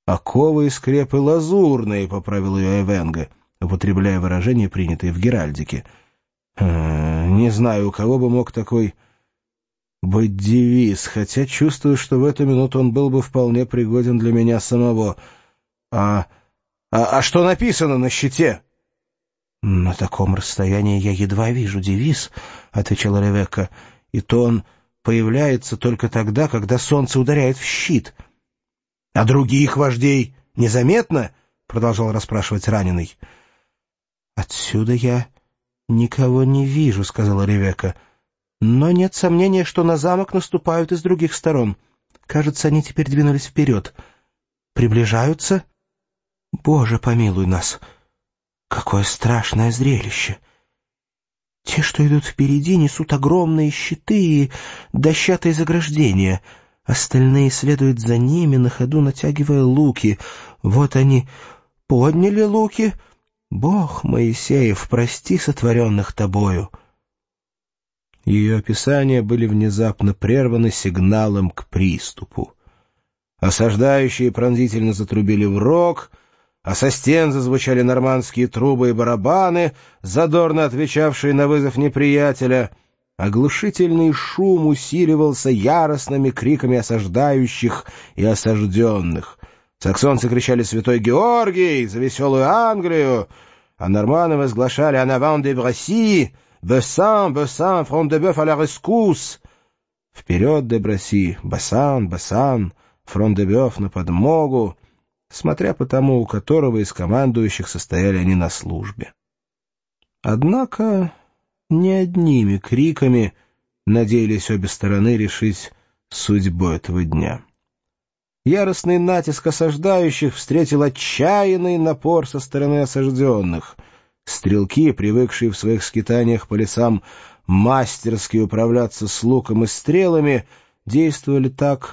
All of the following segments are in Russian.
«Оковы и скрепы лазурные», — поправил ее Эвенга, употребляя выражение, принятое в Геральдике. «Не знаю, у кого бы мог такой быть девиз, хотя чувствую, что в эту минуту он был бы вполне пригоден для меня самого. А что написано на щите?» «На таком расстоянии я едва вижу девиз», — отвечала Ревекка, — «и то он появляется только тогда, когда солнце ударяет в щит». «А других вождей незаметно?» — продолжал расспрашивать раненый. «Отсюда я никого не вижу», — сказала Ревекка. «Но нет сомнения, что на замок наступают из других сторон. Кажется, они теперь двинулись вперед. Приближаются? Боже, помилуй нас! Какое страшное зрелище! Те, что идут впереди, несут огромные щиты и дощатые заграждения. Остальные следуют за ними, на ходу натягивая луки. Вот они подняли луки. Бог Моисеев, прости сотворенных тобою». Ее описания были внезапно прерваны сигналом к приступу. Осаждающие пронзительно затрубили в рог, а со стен зазвучали нормандские трубы и барабаны, задорно отвечавшие на вызов неприятеля. Оглушительный шум усиливался яростными криками осаждающих и осажденных. Саксонцы кричали «Святой Георгий! За веселую Англию!», а норманы возглашали «En avant de Браси! Бессан! Бессан! Фрон де Бёф à la rescousse!» «Вперед, де Браси! Бессан! Бессан! Фрон де Бёф на подмогу!», смотря по тому, у которого из командующих состояли они на службе. Однако не одними криками надеялись обе стороны решить судьбу этого дня. Яростный натиск осаждающих встретил отчаянный напор со стороны осажденных. Стрелки, привыкшие в своих скитаниях по лесам мастерски управляться с луком и стрелами, действовали так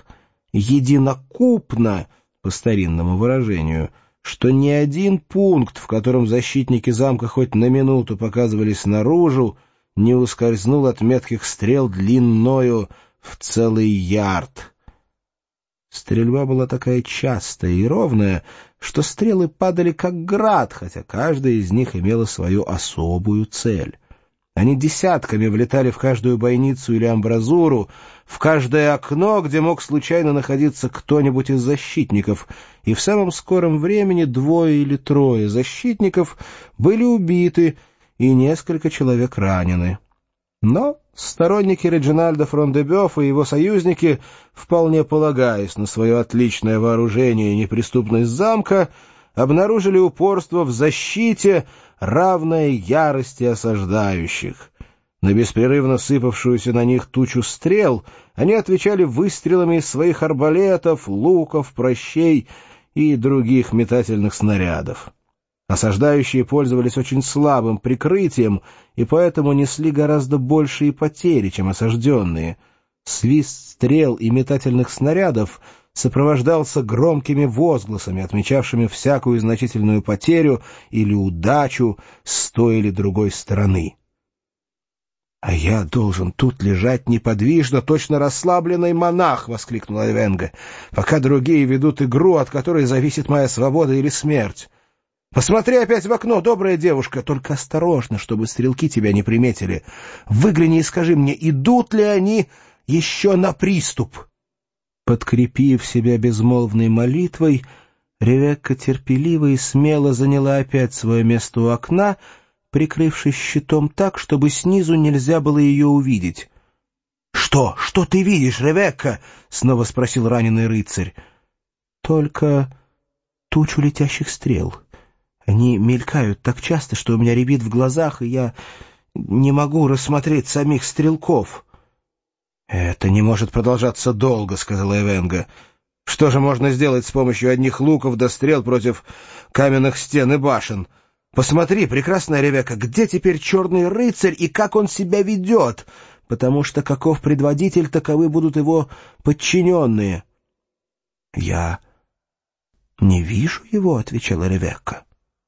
единокупно, по старинному выражению, что ни один пункт, в котором защитники замка хоть на минуту показывались наружу, не ускользнул от метких стрел длинною в целый ярд. Стрельба была такая частая и ровная, что стрелы падали как град, хотя каждая из них имела свою особую цель. Они десятками влетали в каждую бойницу или амбразуру, в каждое окно, где мог случайно находиться кто-нибудь из защитников, и в самом скором времени 2 или 3 защитников были убиты и несколько человек ранены. Но сторонники Реджинальда Фрон-де-Бёфа и его союзники, вполне полагаясь на свое отличное вооружение и неприступность замка, обнаружили упорство в защите, равное ярости осаждающих. На беспрерывно сыпавшуюся на них тучу стрел они отвечали выстрелами из своих арбалетов, луков, прощей и других метательных снарядов. Осаждающие пользовались очень слабым прикрытием и поэтому несли гораздо большие потери, чем осажденные. Свист стрел и метательных снарядов сопровождался громкими возгласами, отмечавшими всякую значительную потерю или удачу с той или другой стороны. «А я должен тут лежать неподвижно, точно расслабленный монах!» — воскликнул Эвенга, «пока другие ведут игру, от которой зависит моя свобода или смерть. Посмотри опять в окно, добрая девушка, только осторожно, чтобы стрелки тебя не приметили. Выгляни и скажи мне, идут ли они еще на приступ?» Подкрепив себя безмолвной молитвой, Ревекка терпеливо и смело заняла опять свое место у окна, прикрывшись щитом так, чтобы снизу нельзя было ее увидеть. «Что ты видишь, Ревекка?» — снова спросил раненый рыцарь. «Только тучу летящих стрел. Они мелькают так часто, что у меня рябит в глазах, и я не могу рассмотреть самих стрелков». «Это не может продолжаться долго», — сказала Эвенга. «Что же можно сделать с помощью одних луков да стрел против каменных стен и башен? Посмотри, прекрасная Ревекка, где теперь черный рыцарь и как он себя ведет, потому что каков предводитель, таковы будут его подчиненные». «Я не вижу его», — отвечала Ревекка.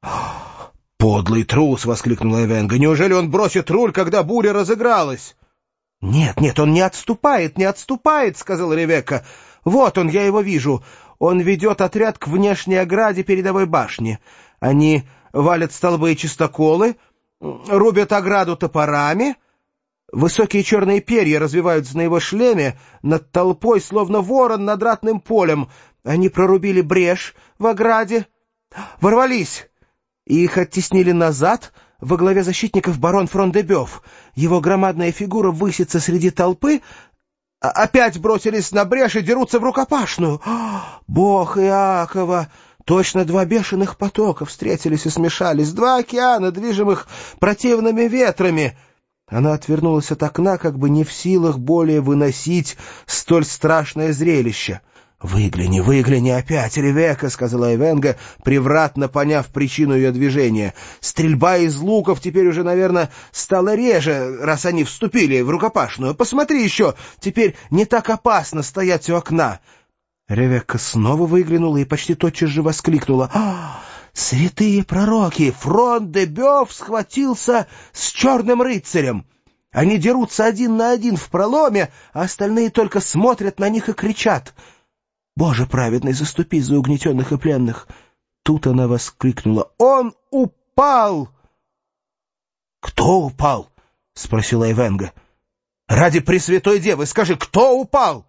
«Подлый трус!» — воскликнула Эвенга. «Неужели он бросит руль, когда буря разыгралась?» «Нет, он не отступает, — сказала Ревекка. — Вот он, я его вижу. он ведет отряд к внешней ограде передовой башни. Они валят столбы и чистоколы, рубят ограду топорами. Высокие черные перья развиваются на его шлеме над толпой, словно ворон над ратным полем. Они прорубили брешь в ограде, ворвались, и их оттеснили назад. Во главе защитников барон Фрон-де-Бёв. Его громадная фигура высится среди толпы. Опять бросились на брешь и дерутся в рукопашную. Бог Иакова! Точно два бешеных потока встретились и смешались, два океана, движимых противными ветрами. Она отвернулась от окна, как бы не в силах более выносить столь страшное зрелище. «Выгляни, выгляни опять, Ревекка», — сказала Эвенга, превратно поняв причину ее движения. «Стрельба из луков теперь уже, наверное, стала реже, раз они вступили в рукопашную. Посмотри еще, теперь не так опасно стоять у окна». Ревекка снова выглянула и почти тотчас же воскликнула: «Святые пророки! Фрон-де-Бёв схватился с черным рыцарем! Они дерутся один на один в проломе, а остальные только смотрят на них и кричат. Боже праведный, заступи за угнетенных и пленных!» Тут она воскликнула: «Он упал!» «Кто упал?» — спросила Эвенга. «Ради Пресвятой Девы, скажи, кто упал?»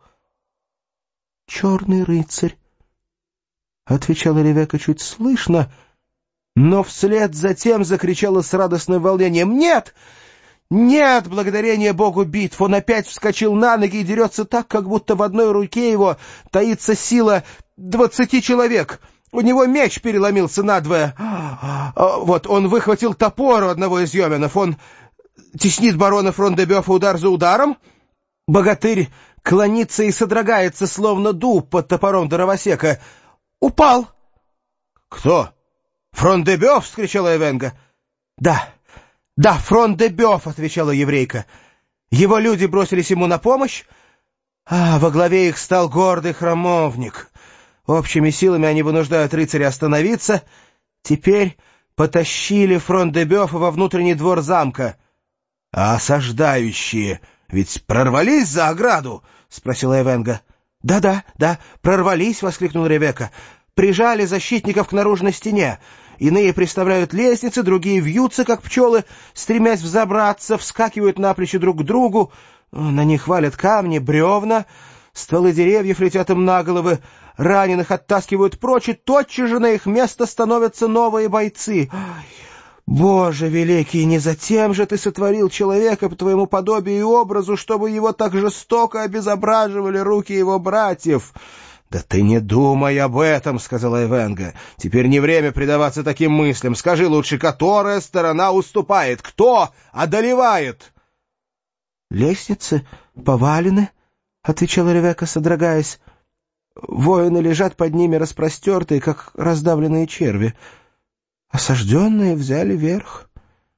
«Черный рыцарь», — отвечала Ревекка чуть слышно, но вслед за тем закричала с радостным волнением: «Нет! Нет, благодарение Богу, битв! Он опять вскочил на ноги и дерется так, как будто в одной руке его таится сила 20 человек. У него меч переломился надвое. Вот, он выхватил топор у одного из йоменов. Он теснит барона Фрон-де-Бёфа удар за ударом. Богатырь клонится и содрогается, словно дуб под топором дровосека. Упал!» «Кто? Фрон-де-Бёв?» — вскричала Эвенга. «Да, Фрон-де-Бёв», — отвечала еврейка. «Его люди бросились ему на помощь, а во главе их стал гордый храмовник. Общими силами они вынуждают рыцаря остановиться. Теперь потащили Фрон-де-Бёфа во внутренний двор замка». «А осаждающие ведь прорвались за ограду?» — спросила Эвенга. «Да, прорвались», — воскликнула Ревекка. «Прижали защитников к наружной стене. Иные приставляют лестницы, другие вьются, как пчелы, стремясь взобраться, вскакивают на плечи друг к другу. На них валят камни, бревна, стволы деревьев летят им на головы, раненых оттаскивают прочь, и тотчас же на их место становятся новые бойцы. Боже великий, не затем же ты сотворил человека по твоему подобию и образу, чтобы его так жестоко обезображивали руки его братьев». «Да ты не думай об этом», — сказала Эвенга. «Теперь не время предаваться таким мыслям. Скажи лучше, которая сторона уступает? Кто одолевает?» «Лестницы повалены», — отвечала Ревекка, содрогаясь. «Воины лежат под ними распростертые, как раздавленные черви. Осажденные взяли верх».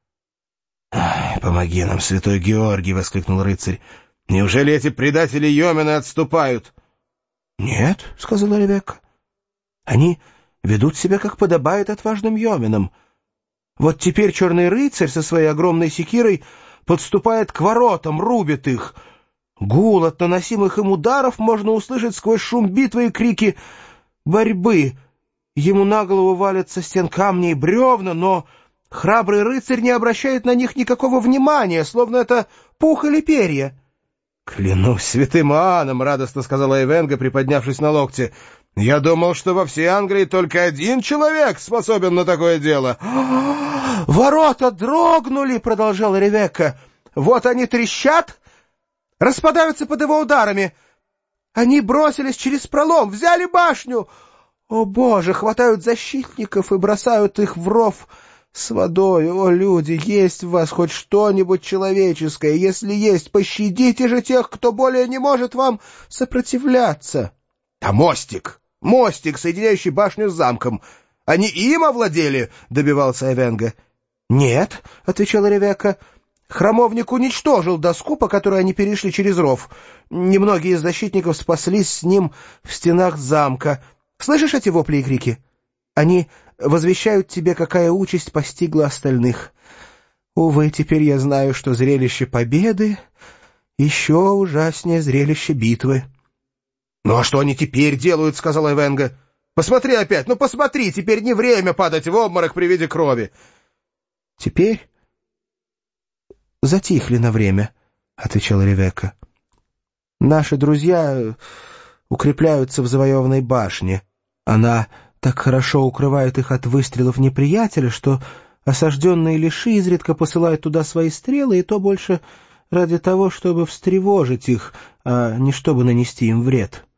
«Помоги нам, святой Георгий!» — воскликнул рыцарь. «Неужели эти предатели йомены отступают?» «Нет», — сказала Ревекка. «Они ведут себя, как подобает отважным йоменам. Вот теперь черный рыцарь со своей огромной секирой подступает к воротам, рубит их. Гул от наносимых им ударов можно услышать сквозь шум битвы и крики борьбы. Ему на голову валят со стен камни и бревна, но храбрый рыцарь не обращает на них никакого внимания, словно это пух или перья». «Клянусь святым Иоанном», — радостно сказала Эвенга, приподнявшись на локте. «Я думал, что во всей Англии только один человек способен на такое дело». «Ворота дрогнули», — продолжала Ревекка. «Вот они трещат, распадаются под его ударами. Они бросились через пролом, взяли башню. О, Боже, хватают защитников и бросают их в ров с водой. О, люди, есть в вас хоть что-нибудь человеческое? Если есть, пощадите же тех, кто более не может вам сопротивляться». «А мостик, соединяющий башню с замком, они им овладели?» — добивался Эвенга. «Нет», — отвечала Ревекка. «Храмовник уничтожил доску, по которой они перешли через ров. Немногие из защитников спаслись с ним в стенах замка. Слышишь эти вопли и крики? Они возвещают тебе, какая участь постигла остальных. Увы, теперь я знаю, что зрелище победы еще ужаснее зрелище битвы». «Ну а что они теперь делают?» — сказала Эвенга. «Посмотри опять, ну посмотри, теперь не время падать в обморок при виде крови». «Теперь затихли на время», — отвечала Ревекка. «Наши друзья укрепляются в завоеванной башне. Она так хорошо укрывает их от выстрелов неприятеля, что осажденные лиши изредка посылают туда свои стрелы, и то больше ради того, чтобы встревожить их, а не чтобы нанести им вред».